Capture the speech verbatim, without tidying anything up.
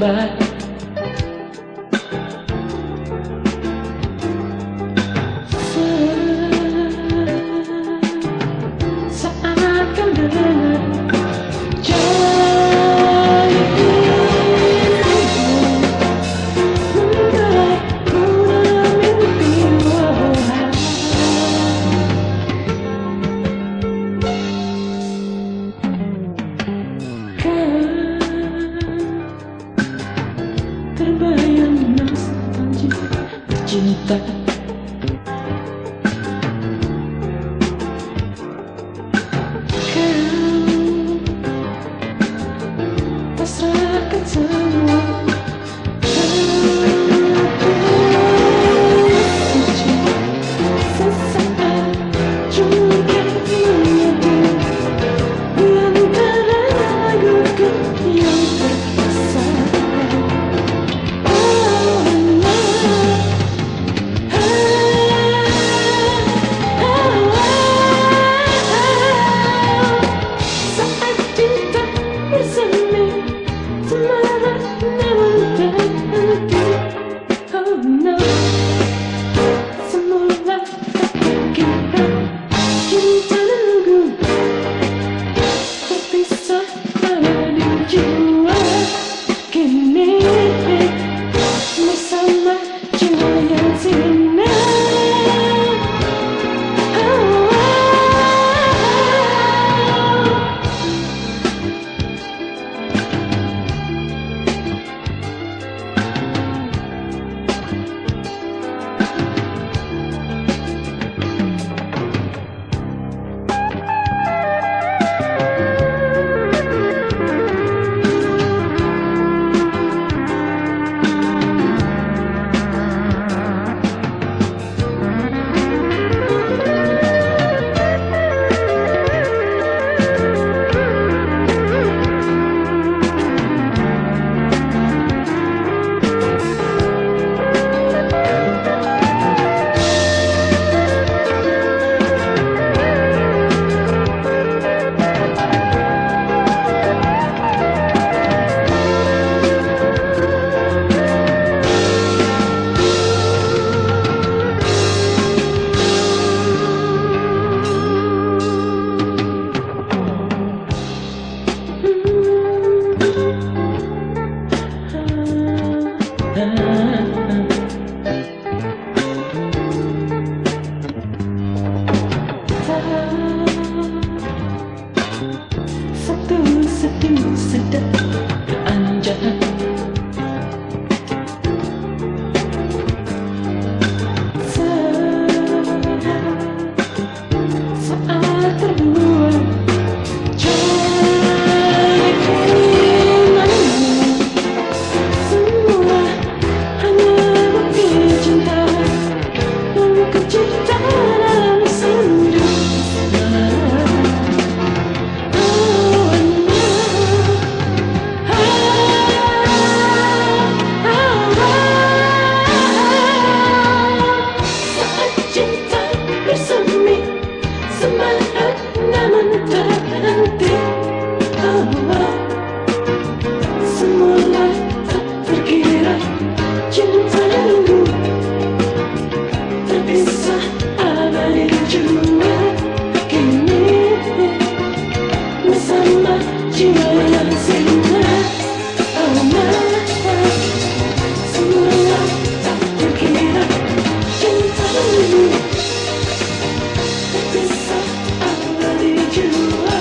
terlambat. Saat kau dengar terbayang nostalgia cinta. Kau pasrahkan semua sesaat juga menyatu di antara laguku yang terasa. Satu sedih sedap anjak saat terbuang cari keinginanmu. Semua hanya bukti cinta, bukti cinta dalam sendu. Semangat namun terhenti. Oh, oh. Semula tak terkira cinta dulu terpisah abadi jua. Kini bersama jiwa yang sinar. Oh, oh. Semula tak terkira cinta dulu terpisah abadi jua.